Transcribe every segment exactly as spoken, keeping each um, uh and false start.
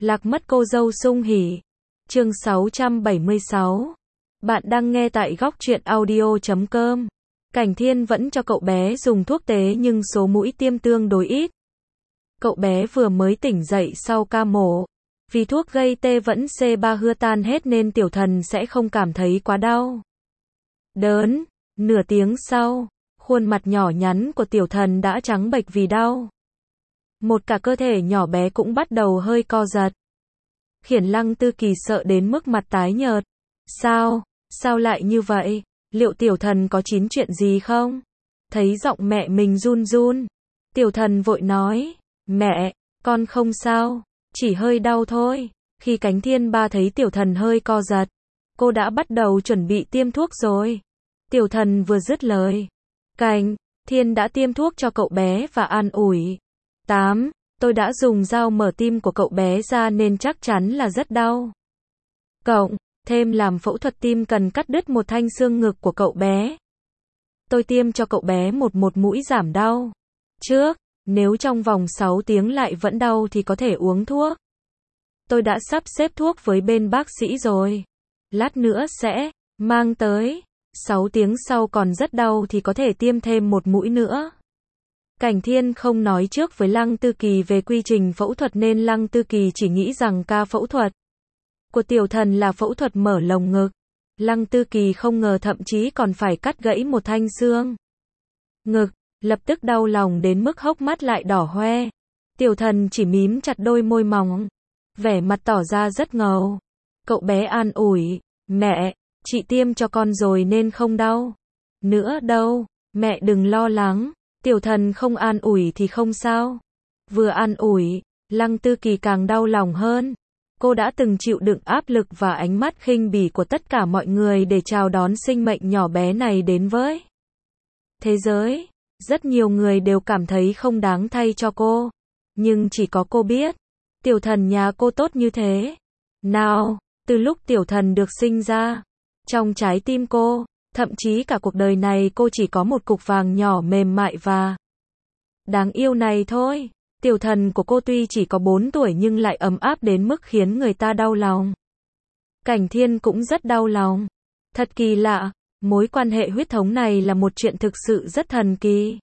Lạc mất cô dâu sung hỉ. Chương sáu trăm bảy mươi sáu. Bạn đang nghe tại góc truyện audio chấm com. Cảnh Thiên vẫn cho cậu bé dùng thuốc tế nhưng số mũi tiêm tương đối ít. Cậu bé vừa mới tỉnh dậy sau ca mổ. Vì thuốc gây tê vẫn C ba hưa tan hết nên tiểu thần sẽ không cảm thấy quá đau đớn. Nửa tiếng sau, khuôn mặt nhỏ nhắn của tiểu thần đã trắng bệch vì đau. Một cả cơ thể nhỏ bé cũng bắt đầu hơi co giật. Khiến Lăng Tư Kỳ sợ đến mức mặt tái nhợt. Sao, sao lại như vậy? Liệu tiểu thần có chín chuyện gì không? Thấy giọng mẹ mình run run, tiểu thần vội nói, mẹ, con không sao, chỉ hơi đau thôi. Khi Cảnh Thiên ba thấy tiểu thần hơi co giật, cô đã bắt đầu chuẩn bị tiêm thuốc rồi. Tiểu thần vừa dứt lời, Cảnh Thiên đã tiêm thuốc cho cậu bé và an ủi. tám. Tôi đã dùng dao mở tim của cậu bé ra nên chắc chắn là rất đau. Cộng thêm làm phẫu thuật tim cần cắt đứt một thanh xương ngực của cậu bé. Tôi tiêm cho cậu bé một một mũi giảm đau trước, nếu trong vòng sáu tiếng lại vẫn đau thì có thể uống thuốc. Tôi đã sắp xếp thuốc với bên bác sĩ rồi. Lát nữa sẽ mang tới. sáu tiếng sau còn rất đau thì có thể tiêm thêm một mũi nữa. Cảnh Thiên không nói trước với Lăng Tư Kỳ về quy trình phẫu thuật nên Lăng Tư Kỳ chỉ nghĩ rằng ca phẫu thuật của tiểu thần là phẫu thuật mở lồng ngực. Lăng Tư Kỳ không ngờ thậm chí còn phải cắt gãy một thanh xương ngực, lập tức đau lòng đến mức hốc mắt lại đỏ hoe. Tiểu thần chỉ mím chặt đôi môi mỏng, vẻ mặt tỏ ra rất ngầu. Cậu bé an ủi, mẹ, chị tiêm cho con rồi nên không đau nữa đâu, mẹ đừng lo lắng. Tiểu thần không an ủi thì không sao. Vừa an ủi, Lăng Tư Kỳ càng đau lòng hơn. Cô đã từng chịu đựng áp lực và ánh mắt khinh bỉ của tất cả mọi người để chào đón sinh mệnh nhỏ bé này đến với thế giới. Rất nhiều người đều cảm thấy không đáng thay cho cô. Nhưng chỉ có cô biết, tiểu thần nhà cô tốt như thế nào. Từ lúc tiểu thần được sinh ra, trong trái tim cô, thậm chí cả cuộc đời này cô chỉ có một cục vàng nhỏ mềm mại và đáng yêu này thôi. Tiểu thần của cô tuy chỉ có bốn tuổi nhưng lại ấm áp đến mức khiến người ta đau lòng. Cảnh Thiên cũng rất đau lòng. Thật kỳ lạ, mối quan hệ huyết thống này là một chuyện thực sự rất thần kỳ.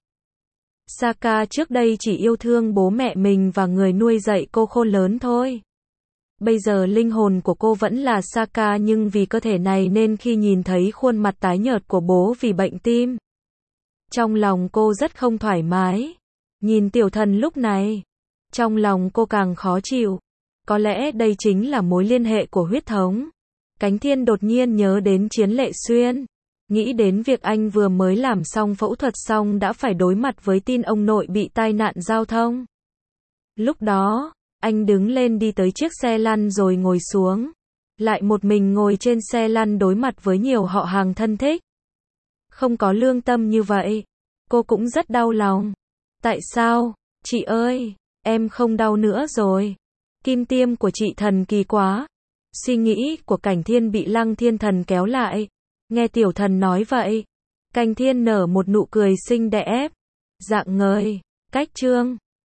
Saka trước đây chỉ yêu thương bố mẹ mình và người nuôi dạy cô khôn lớn thôi. Bây giờ linh hồn của cô vẫn là Saka nhưng vì cơ thể này nên khi nhìn thấy khuôn mặt tái nhợt của bố vì bệnh tim, trong lòng cô rất không thoải mái. Nhìn tiểu thần lúc này, trong lòng cô càng khó chịu. Có lẽ đây chính là mối liên hệ của huyết thống. Cảnh Thiên đột nhiên nhớ đến Chiến Lệ Xuyên. Nghĩ đến việc anh vừa mới làm xong phẫu thuật xong đã phải đối mặt với tin ông nội bị tai nạn giao thông. Lúc đó, anh đứng lên đi tới chiếc xe lăn rồi ngồi xuống. Lại một mình ngồi trên xe lăn đối mặt với nhiều họ hàng thân thích. Không có lương tâm như vậy. Cô cũng rất đau lòng. Tại sao, chị ơi, em không đau nữa rồi. Kim tiêm của chị thần kỳ quá. Suy nghĩ của Cảnh Thiên bị Lăng Thiên Thần kéo lại. Nghe tiểu thần nói vậy, Cảnh Thiên nở một nụ cười xinh đẹp, dạng ngời. Cách chương